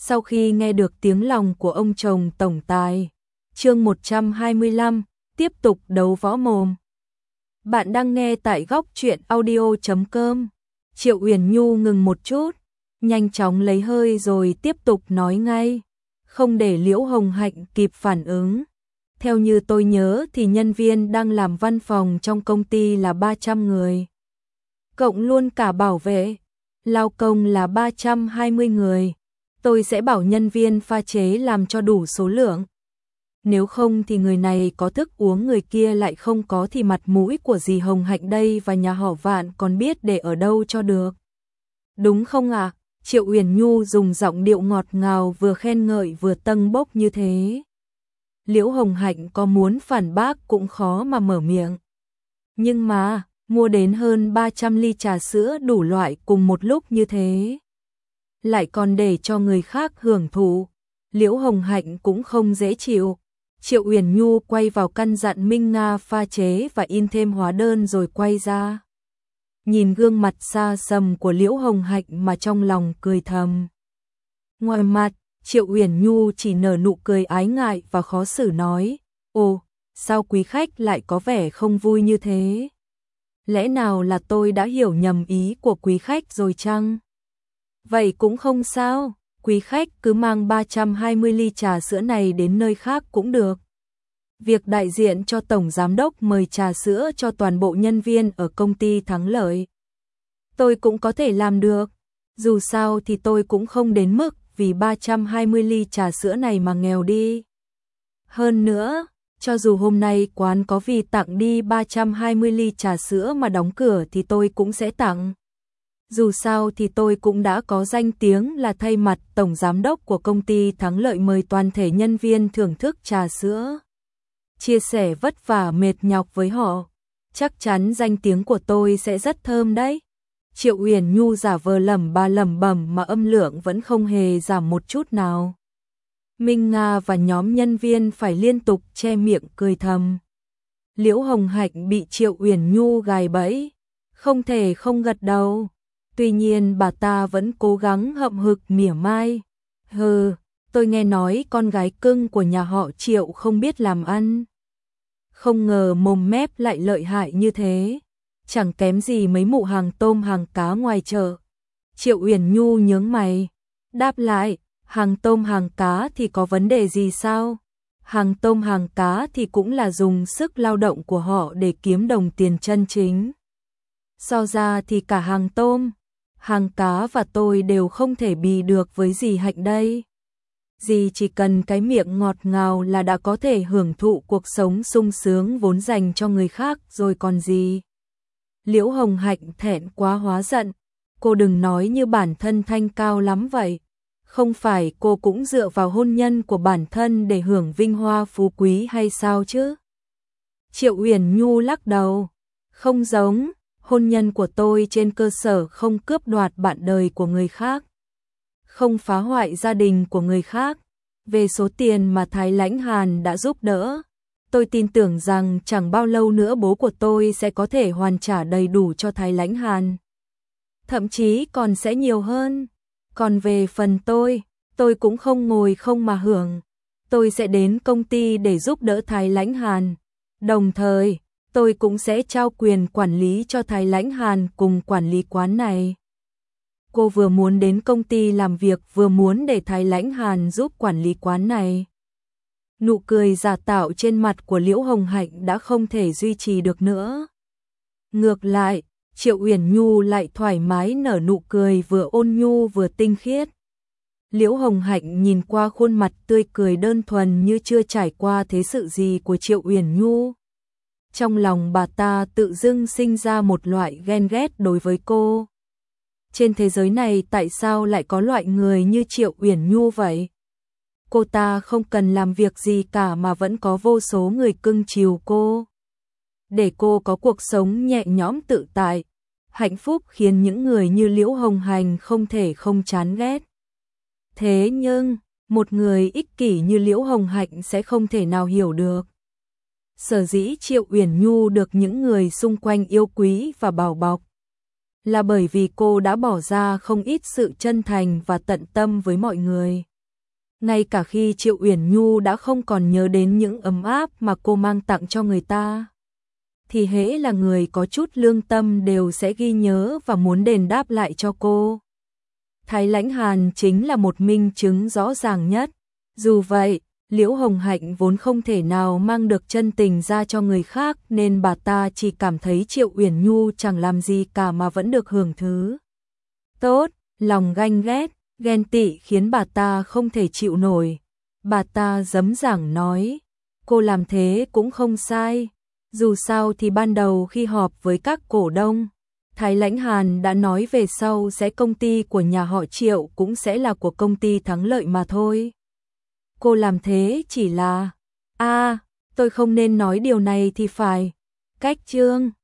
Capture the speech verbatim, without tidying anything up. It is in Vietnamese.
Sau khi nghe được tiếng lòng của ông chồng tổng tài, chương một trăm hai mươi lăm, tiếp tục đấu võ mồm. Bạn đang nghe tại góc truyện audio chấm com. Triệu Uyển Nhu ngừng một chút, nhanh chóng lấy hơi rồi tiếp tục nói ngay, không để Liễu Hồng Hạnh kịp phản ứng. Theo như tôi nhớ thì nhân viên đang làm văn phòng trong công ty là ba trăm người. Cộng luôn cả bảo vệ, lao công là ba trăm hai mươi người. Tôi sẽ bảo nhân viên pha chế làm cho đủ số lượng. Nếu không thì người này có thức uống người kia lại không có thì mặt mũi của dì Hồng Hạnh đây và nhà họ Vạn còn biết để ở đâu cho được. Đúng không ạ? À? Triệu Uyển Nhu dùng giọng điệu ngọt ngào vừa khen ngợi vừa tâng bốc như thế. Liễu Hồng Hạnh có muốn phản bác cũng khó mà mở miệng. Nhưng mà, mua đến hơn ba trăm ly trà sữa đủ loại cùng một lúc như thế, lại còn để cho người khác hưởng thụ, Liễu Hồng Hạnh cũng không dễ chịu. Triệu Uyển Nhu quay vào căn dặn Minh Nga pha chế và in thêm hóa đơn rồi quay ra. Nhìn gương mặt xa sầm của Liễu Hồng Hạnh mà trong lòng cười thầm. Ngoài mặt, Triệu Uyển Nhu chỉ nở nụ cười ái ngại và khó xử nói, ồ, sao quý khách lại có vẻ không vui như thế? Lẽ nào là tôi đã hiểu nhầm ý của quý khách rồi chăng? Vậy cũng không sao, quý khách cứ mang ba trăm hai mươi ly trà sữa này đến nơi khác cũng được. Việc đại diện cho Tổng Giám đốc mời trà sữa cho toàn bộ nhân viên ở công ty Thắng Lợi, tôi cũng có thể làm được. Dù sao thì tôi cũng không đến mức vì ba trăm hai mươi ly trà sữa này mà nghèo đi. Hơn nữa, cho dù hôm nay quán có vì tặng đi ba trăm hai mươi ly trà sữa mà đóng cửa thì tôi cũng sẽ tặng. Dù sao thì tôi cũng đã có danh tiếng là thay mặt Tổng Giám đốc của công ty Thắng Lợi mời toàn thể nhân viên thưởng thức trà sữa. Chia sẻ vất vả mệt nhọc với họ, chắc chắn danh tiếng của tôi sẽ rất thơm đấy. Triệu Uyển Nhu giả vờ lẩm ba lẩm bẩm mà âm lượng vẫn không hề giảm một chút nào. Minh Nga và nhóm nhân viên phải liên tục che miệng cười thầm. Liễu Hồng Hạnh bị Triệu Uyển Nhu gài bẫy, không thể không gật đầu. Tuy nhiên bà ta vẫn cố gắng hậm hực mỉa mai. Hừ, tôi nghe nói con gái cưng của nhà họ Triệu không biết làm ăn. Không ngờ mồm mép lại lợi hại như thế. Chẳng kém gì mấy mụ hàng tôm hàng cá ngoài chợ. Triệu Uyển Nhu nhướng mày, đáp lại, hàng tôm hàng cá thì có vấn đề gì sao? Hàng tôm hàng cá thì cũng là dùng sức lao động của họ để kiếm đồng tiền chân chính. So ra thì cả hàng tôm, hàng cá và tôi đều không thể bì được với dì Hạnh đây. Dì chỉ cần cái miệng ngọt ngào là đã có thể hưởng thụ cuộc sống sung sướng vốn dành cho người khác rồi còn gì. Liễu Hồng Hạnh thẹn quá hóa giận, cô đừng nói như bản thân thanh cao lắm vậy. Không phải cô cũng dựa vào hôn nhân của bản thân để hưởng vinh hoa phú quý hay sao chứ? Triệu Uyển Nhu lắc đầu, không giống, hôn nhân của tôi trên cơ sở không cướp đoạt bạn đời của người khác, không phá hoại gia đình của người khác. Về số tiền mà Thái Lãnh Hàn đã giúp đỡ, tôi tin tưởng rằng chẳng bao lâu nữa bố của tôi sẽ có thể hoàn trả đầy đủ cho Thái Lãnh Hàn. Thậm chí còn sẽ nhiều hơn. Còn về phần tôi, tôi cũng không ngồi không mà hưởng. Tôi sẽ đến công ty để giúp đỡ Thái Lãnh Hàn. Đồng thời, tôi cũng sẽ trao quyền quản lý cho Thái Lãnh Hàn cùng quản lý quán này. Cô vừa muốn đến công ty làm việc vừa muốn để Thái Lãnh Hàn giúp quản lý quán này. Nụ cười giả tạo trên mặt của Liễu Hồng Hạnh đã không thể duy trì được nữa. Ngược lại, Triệu Uyển Nhu lại thoải mái nở nụ cười vừa ôn nhu vừa tinh khiết. Liễu Hồng Hạnh nhìn qua khuôn mặt tươi cười đơn thuần như chưa trải qua thế sự gì của Triệu Uyển Nhu. Trong lòng bà ta tự dưng sinh ra một loại ghen ghét đối với cô. Trên thế giới này tại sao lại có loại người như Triệu Uyển Nhu vậy? Cô ta không cần làm việc gì cả mà vẫn có vô số người cưng chiều cô. Để cô có cuộc sống nhẹ nhõm tự tại, hạnh phúc khiến những người như Liễu Hồng Hạnh không thể không chán ghét. Thế nhưng, một người ích kỷ như Liễu Hồng Hạnh sẽ không thể nào hiểu được. Sở dĩ Triệu Uyển Nhu được những người xung quanh yêu quý và bảo bọc, là bởi vì cô đã bỏ ra không ít sự chân thành và tận tâm với mọi người. ngay cả khi Triệu Uyển Nhu đã không còn nhớ đến những ấm áp mà cô mang tặng cho người ta, thì hễ là người có chút lương tâm đều sẽ ghi nhớ và muốn đền đáp lại cho cô. Thái Lãnh Hàn chính là một minh chứng rõ ràng nhất. Dù vậy, Liễu Hồng Hạnh vốn không thể nào mang được chân tình ra cho người khác, nên bà ta chỉ cảm thấy Triệu Uyển Nhu chẳng làm gì cả mà vẫn được hưởng thứ tốt. Lòng ganh ghét, ghen tị khiến bà ta không thể chịu nổi. Bà ta dấm dẳng nói, cô làm thế cũng không sai. Dù sao thì ban đầu khi họp với các cổ đông, Thái Lãnh Hàn đã nói về sau sẽ công ty của nhà họ Triệu cũng sẽ là của công ty Thắng Lợi mà thôi. Cô làm thế chỉ là... À, tôi không nên nói điều này thì phải. Cách chương